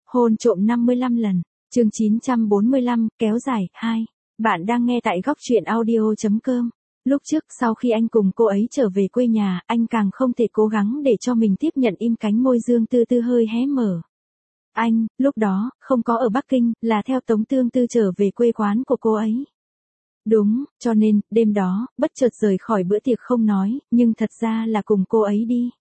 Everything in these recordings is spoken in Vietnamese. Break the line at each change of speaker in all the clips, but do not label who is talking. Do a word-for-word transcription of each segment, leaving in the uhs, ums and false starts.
Hôn trộm năm mươi lăm lần, chương chín trăm bốn mươi lăm, kéo dài, hai. Bạn đang nghe tại góc truyện audio chấm com. Lúc trước sau khi anh cùng cô ấy trở về quê nhà, anh càng không thể cố gắng để cho mình tiếp nhận im cánh môi Dương Tư Tư hơi hé mở. Anh, lúc đó, không có ở Bắc Kinh, là theo Tống Tương Tư trở về quê quán của cô ấy. Đúng, cho nên, đêm đó, bất chợt rời khỏi bữa tiệc không nói, nhưng thật ra là cùng cô ấy đi.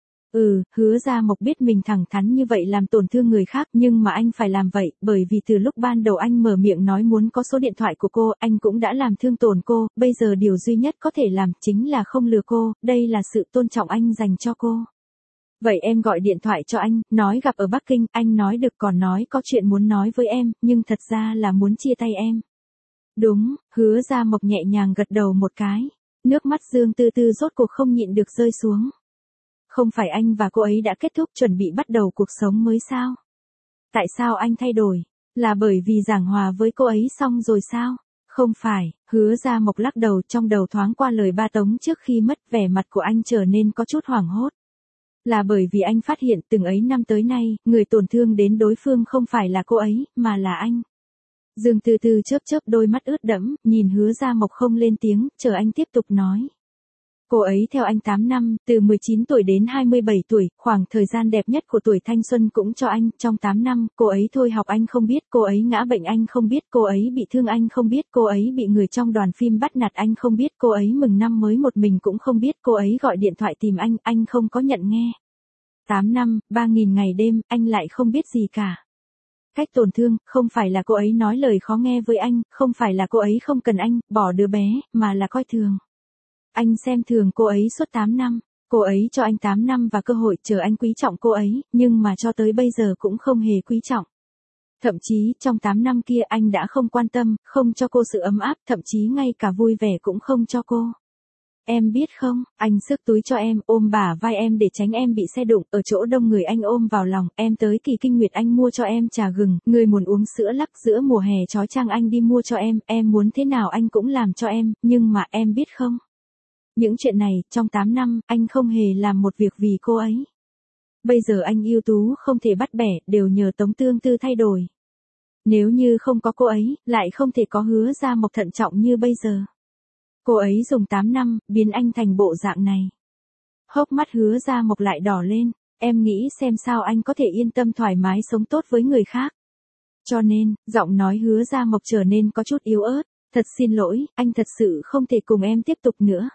Ừ, Hứa Gia Mộc biết mình thẳng thắn như vậy làm tổn thương người khác, nhưng mà anh phải làm vậy, bởi vì từ lúc ban đầu anh mở miệng nói muốn có số điện thoại của cô, anh cũng đã làm thương tổn cô, bây giờ điều duy nhất có thể làm chính là không lừa cô, đây là sự tôn trọng anh dành cho cô. Vậy em gọi điện thoại cho anh, nói gặp ở Bắc Kinh, anh nói được còn nói có chuyện muốn nói với em, nhưng thật ra là muốn chia tay em. Đúng, Hứa Gia Mộc nhẹ nhàng gật đầu một cái, nước mắt Dương Tư Tư rốt cuộc không nhịn được rơi xuống. Không phải anh và cô ấy đã kết thúc chuẩn bị bắt đầu cuộc sống mới sao? Tại sao anh thay đổi? Là bởi vì giảng hòa với cô ấy xong rồi sao? Không phải, Hứa Gia Mộc lắc đầu, trong đầu thoáng qua lời ba Tống trước khi mất, vẻ mặt của anh trở nên có chút hoảng hốt. Là bởi vì anh phát hiện từng ấy năm tới nay, người tổn thương đến đối phương không phải là cô ấy, mà là anh. Dương Tư Tư chớp chớp đôi mắt ướt đẫm, nhìn Hứa Gia Mộc không lên tiếng, chờ anh tiếp tục nói. Cô ấy theo anh tám năm, từ mười chín tuổi đến hai mươi bảy tuổi, khoảng thời gian đẹp nhất của tuổi thanh xuân cũng cho anh, trong tám năm, cô ấy thôi học anh không biết, cô ấy ngã bệnh anh không biết, cô ấy bị thương anh không biết, cô ấy bị người trong đoàn phim bắt nạt anh không biết, cô ấy mừng năm mới một mình cũng không biết, cô ấy gọi điện thoại tìm anh, anh không có nhận nghe. tám năm, ba nghìn ngày đêm, anh lại không biết gì cả. Cách tổn thương, không phải là cô ấy nói lời khó nghe với anh, không phải là cô ấy không cần anh, bỏ đứa bé, mà là coi thường. Anh xem thường cô ấy suốt tám năm, cô ấy cho anh tám năm và cơ hội chờ anh quý trọng cô ấy, nhưng mà cho tới bây giờ cũng không hề quý trọng. Thậm chí, trong tám năm kia anh đã không quan tâm, không cho cô sự ấm áp, thậm chí ngay cả vui vẻ cũng không cho cô. Em biết không, anh xước túi cho em, ôm bả vai em để tránh em bị xe đụng, ở chỗ đông người anh ôm vào lòng, em tới kỳ kinh nguyệt anh mua cho em trà gừng, người muốn uống sữa lắc giữa mùa hè chói chang anh đi mua cho em, em muốn thế nào anh cũng làm cho em, nhưng mà em biết không? Những chuyện này, trong tám năm, anh không hề làm một việc vì cô ấy. Bây giờ anh yêu tú không thể bắt bẻ, đều nhờ Tống Tương Tư thay đổi. Nếu như không có cô ấy, lại không thể có Hứa Gia Mộc thận trọng như bây giờ. Cô ấy dùng tám năm, biến anh thành bộ dạng này. Hốc mắt Hứa Gia Mộc lại đỏ lên, em nghĩ xem sao anh có thể yên tâm thoải mái sống tốt với người khác. Cho nên, giọng nói Hứa Gia Mộc trở nên có chút yếu ớt, thật xin lỗi, anh thật sự không thể cùng em tiếp tục nữa.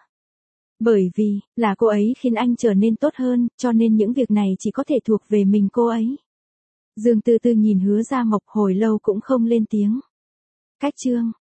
Bởi vì, là cô ấy khiến anh trở nên tốt hơn, cho nên những việc này chỉ có thể thuộc về mình cô ấy. Dương Tư Tư nhìn Hứa Gia Mộc hồi lâu cũng không lên tiếng. Cách chương